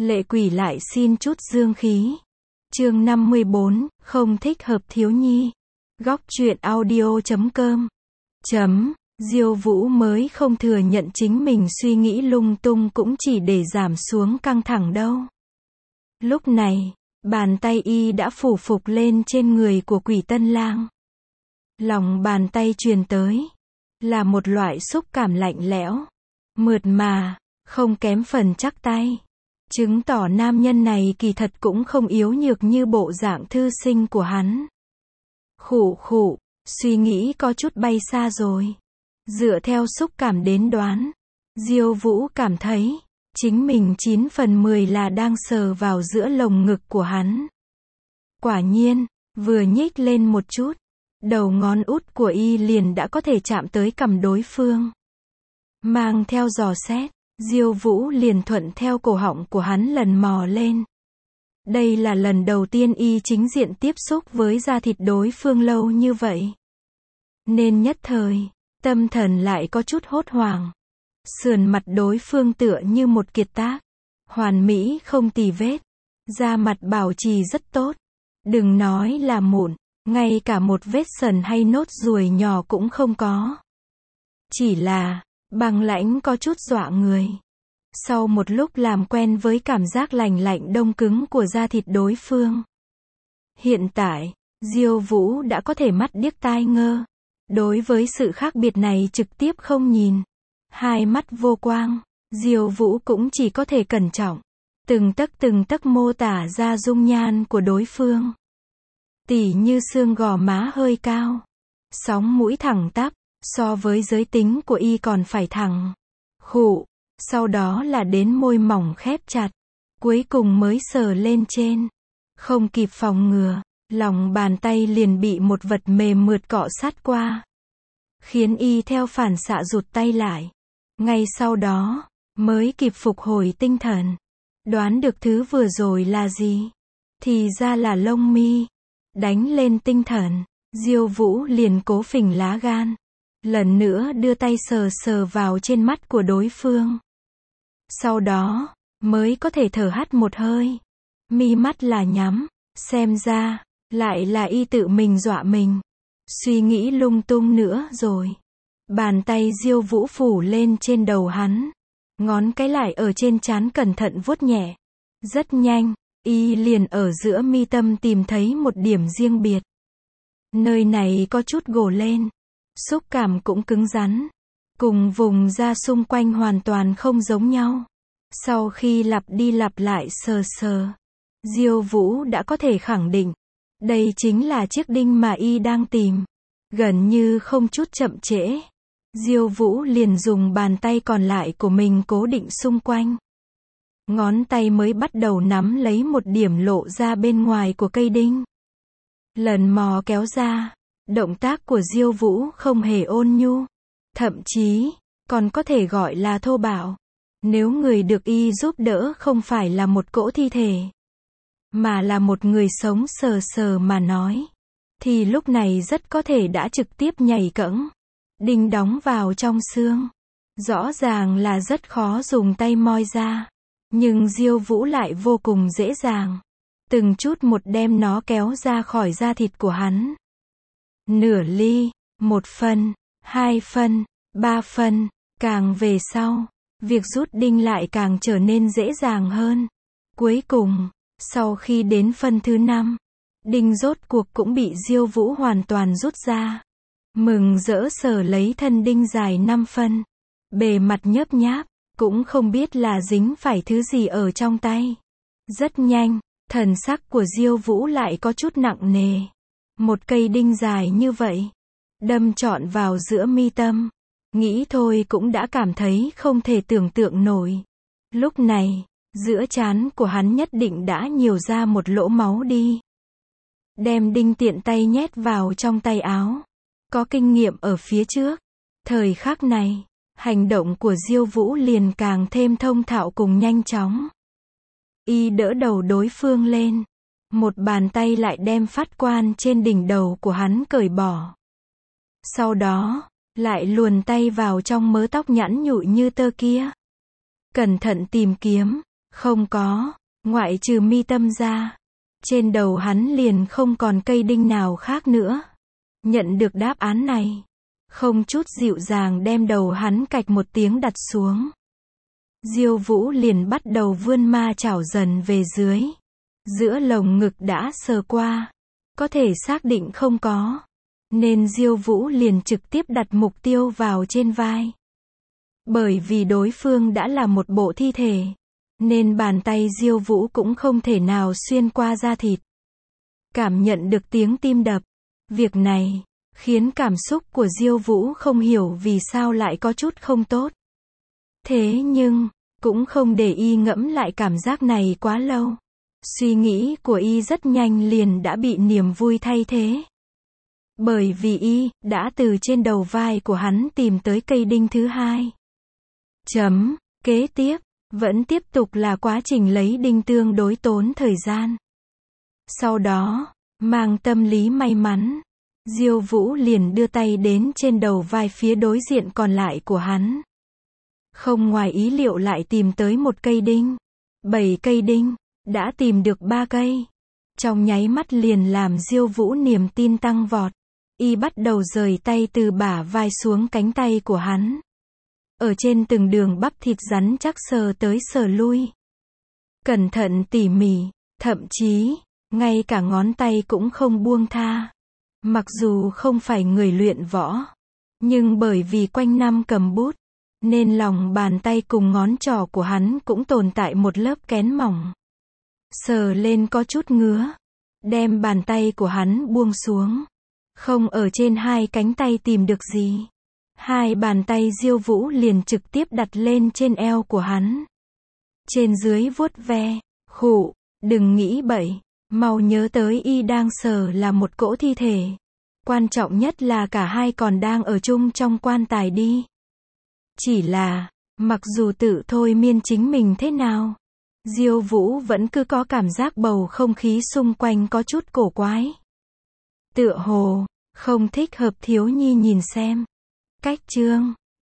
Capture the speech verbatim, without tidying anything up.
Lệ quỷ lại xin chút dương khí. Chương năm mươi bốn, không thích hợp thiếu nhi. Góc truyện audio chấm com. Chấm, Diêu Vũ mới không thừa nhận chính mình suy nghĩ lung tung cũng chỉ để giảm xuống căng thẳng đâu. Lúc này, bàn tay y đã phủ phục lên trên người của Quỷ Tân Lang. Lòng bàn tay truyền tới là một loại xúc cảm lạnh lẽo, mượt mà, không kém phần chắc tay. Chứng tỏ nam nhân này kỳ thật cũng không yếu nhược như bộ dạng thư sinh của hắn. Khụ khụ, suy nghĩ có chút bay xa rồi. Dựa theo xúc cảm đến đoán, Diêu Vũ cảm thấy chính mình chín phần mười là đang sờ vào giữa lồng ngực của hắn. Quả nhiên, vừa nhích lên một chút, đầu ngón út của y liền đã có thể chạm tới cằm đối phương. Mang theo dò xét, Diêu Vũ liền thuận theo cổ họng của hắn lần mò lên. Đây là lần đầu tiên y chính diện tiếp xúc với da thịt đối phương lâu như vậy. Nên nhất thời, tâm thần lại có chút hốt hoảng. Sườn mặt đối phương tựa như một kiệt tác, hoàn mỹ không tì vết, da mặt bảo trì rất tốt. Đừng nói là mụn, ngay cả một vết sần hay nốt ruồi nhỏ cũng không có. Chỉ là, băng lãnh có chút dọa người. Sau một lúc làm quen với cảm giác lành lạnh đông cứng của da thịt đối phương, hiện tại, Diêu Vũ đã có thể mắt điếc tai ngơ. Đối với sự khác biệt này trực tiếp không nhìn. Hai mắt vô quang, Diêu Vũ cũng chỉ có thể cẩn trọng, từng tấc từng tấc mô tả ra dung nhan của đối phương. Tỉ như xương gò má hơi cao, sóng mũi thẳng tắp, so với giới tính của y còn phải thẳng. Khụ, sau đó là đến môi mỏng khép chặt, cuối cùng mới sờ lên trên. Không kịp phòng ngừa, lòng bàn tay liền bị một vật mềm mượt cọ sát qua, khiến y theo phản xạ rụt tay lại. Ngay sau đó, mới kịp phục hồi tinh thần, đoán được thứ vừa rồi là gì. Thì ra là lông mi. Đánh lên tinh thần, Diêu Vũ liền cố phình lá gan, lần nữa đưa tay sờ sờ vào trên mắt của đối phương. Sau đó, mới có thể thở hắt một hơi. Mi mắt là nhắm, xem ra, lại là y tự mình dọa mình. Suy nghĩ lung tung nữa rồi. Bàn tay Diêu Vũ phủ lên trên đầu hắn, ngón cái lại ở trên trán cẩn thận vuốt nhẹ. Rất nhanh, y liền ở giữa mi tâm tìm thấy một điểm riêng biệt. Nơi này có chút gồ lên, xúc cảm cũng cứng rắn, cùng vùng da xung quanh hoàn toàn không giống nhau. Sau khi lặp đi lặp lại sờ sờ, Diêu Vũ đã có thể khẳng định, đây chính là chiếc đinh mà y đang tìm. Gần như không chút chậm trễ, Diêu Vũ liền dùng bàn tay còn lại của mình cố định xung quanh. Ngón tay mới bắt đầu nắm lấy một điểm lộ ra bên ngoài của cây đinh. Lần mò kéo ra, động tác của Diêu Vũ không hề ôn nhu, thậm chí còn có thể gọi là thô bạo. Nếu người được y giúp đỡ không phải là một cỗ thi thể, mà là một người sống sờ sờ mà nói, thì lúc này rất có thể đã trực tiếp nhảy cẫng, đinh đóng vào trong xương. Rõ ràng là rất khó dùng tay moi ra, nhưng Diêu Vũ lại vô cùng dễ dàng, từng chút một đem nó kéo ra khỏi da thịt của hắn. Nửa ly, một phân, hai phân, ba phân, càng về sau, việc rút đinh lại càng trở nên dễ dàng hơn. Cuối cùng, sau khi đến phân thứ năm, đinh rốt cuộc cũng bị Diêu Vũ hoàn toàn rút ra. Mừng rỡ sờ lấy thân đinh dài năm phân, bề mặt nhớp nháp, cũng không biết là dính phải thứ gì ở trong tay. Rất nhanh, thần sắc của Diêu Vũ lại có chút nặng nề. Một cây đinh dài như vậy, đâm trọn vào giữa mi tâm, nghĩ thôi cũng đã cảm thấy không thể tưởng tượng nổi. Lúc này, giữa trán của hắn nhất định đã nhiều ra một lỗ máu đi. Đem đinh tiện tay nhét vào trong tay áo. Có kinh nghiệm ở phía trước. Thời khắc này, hành động của Diêu Vũ liền càng thêm thông thạo cùng nhanh chóng. Y đỡ đầu đối phương lên, một bàn tay lại đem phát quan trên đỉnh đầu của hắn cởi bỏ. Sau đó, lại luồn tay vào trong mớ tóc nhẵn nhụi như tơ kia. Cẩn thận tìm kiếm, Không có, ngoại trừ mi tâm ra. Trên đầu hắn liền không còn cây đinh nào khác nữa. Nhận được đáp án này, không chút dịu dàng đem đầu hắn cạch một tiếng đặt xuống. Diêu Vũ liền bắt đầu vươn ma chảo dần về dưới. Giữa lồng ngực đã sờ qua, có thể xác định không có, nên Diêu Vũ liền trực tiếp đặt mục tiêu vào trên vai. Bởi vì đối phương đã là một bộ thi thể, nên bàn tay Diêu Vũ cũng không thể nào xuyên qua da thịt. Cảm nhận được tiếng tim đập, việc này khiến cảm xúc của Diêu Vũ không hiểu vì sao lại có chút không tốt. Thế nhưng, cũng không để y ngẫm lại cảm giác này quá lâu. Suy nghĩ của y rất nhanh liền đã bị niềm vui thay thế. Bởi vì y đã từ trên đầu vai của hắn tìm tới cây đinh thứ hai. Chấm, kế tiếp, vẫn tiếp tục là quá trình lấy đinh tương đối tốn thời gian. Sau đó, mang tâm lý may mắn, Diêu Vũ liền đưa tay đến trên đầu vai phía đối diện còn lại của hắn. Không ngoài ý liệu lại tìm tới một cây đinh. Bảy cây đinh, đã tìm được ba cây. Trong nháy mắt liền làm Diêu Vũ niềm tin tăng vọt. Y bắt đầu rời tay từ bả vai xuống cánh tay của hắn. Ở trên từng đường bắp thịt rắn chắc sờ tới sờ lui. Cẩn thận tỉ mỉ, thậm chí, ngay cả ngón tay cũng không buông tha. Mặc dù không phải người luyện võ, nhưng bởi vì quanh năm cầm bút, nên lòng bàn tay cùng ngón trỏ của hắn cũng tồn tại một lớp kén mỏng. Sờ lên có chút ngứa. Đem bàn tay của hắn buông xuống. Không ở trên hai cánh tay tìm được gì. Hai bàn tay Diêu Vũ liền trực tiếp đặt lên trên eo của hắn. Trên dưới vuốt ve, khụ, đừng nghĩ bậy, mau nhớ tới y đang sờ là một cỗ thi thể. Quan trọng nhất là cả hai còn đang ở chung trong quan tài đi. Chỉ là, mặc dù tự thôi miên chính mình thế nào, Diêu Vũ vẫn cứ có cảm giác bầu không khí xung quanh có chút cổ quái. Tựa hồ, không thích hợp thiếu nhi nhìn xem. Cách chương